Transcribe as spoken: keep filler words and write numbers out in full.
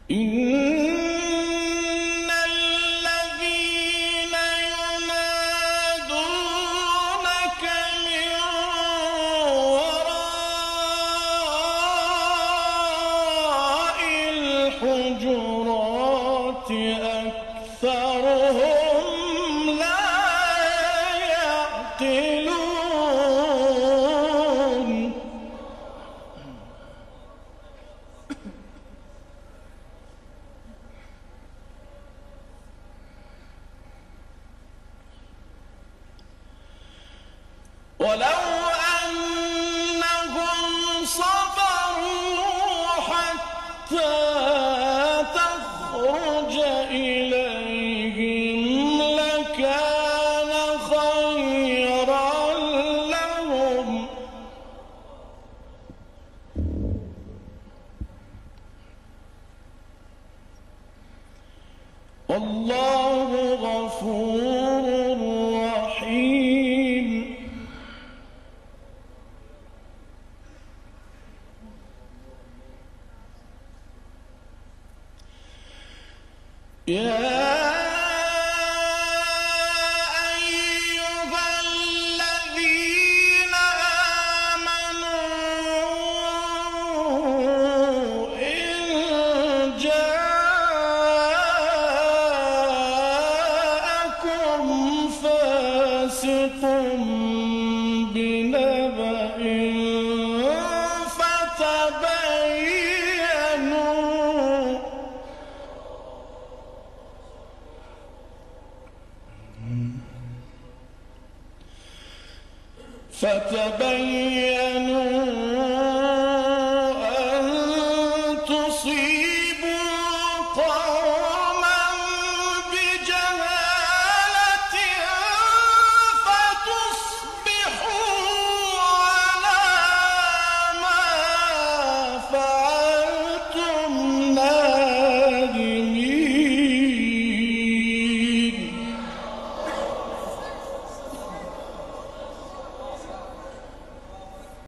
إن الذين ينادونك من وراء الحجرات أكثرهم لا يعقلون. ولو أنهم صبروا حتى تخرج إليهم لكان خيرا لهم. والله غفور رحيم. يا أيها الذين آمنوا إن جاءكم فاسق بنبأ فتبينوا فتبينوا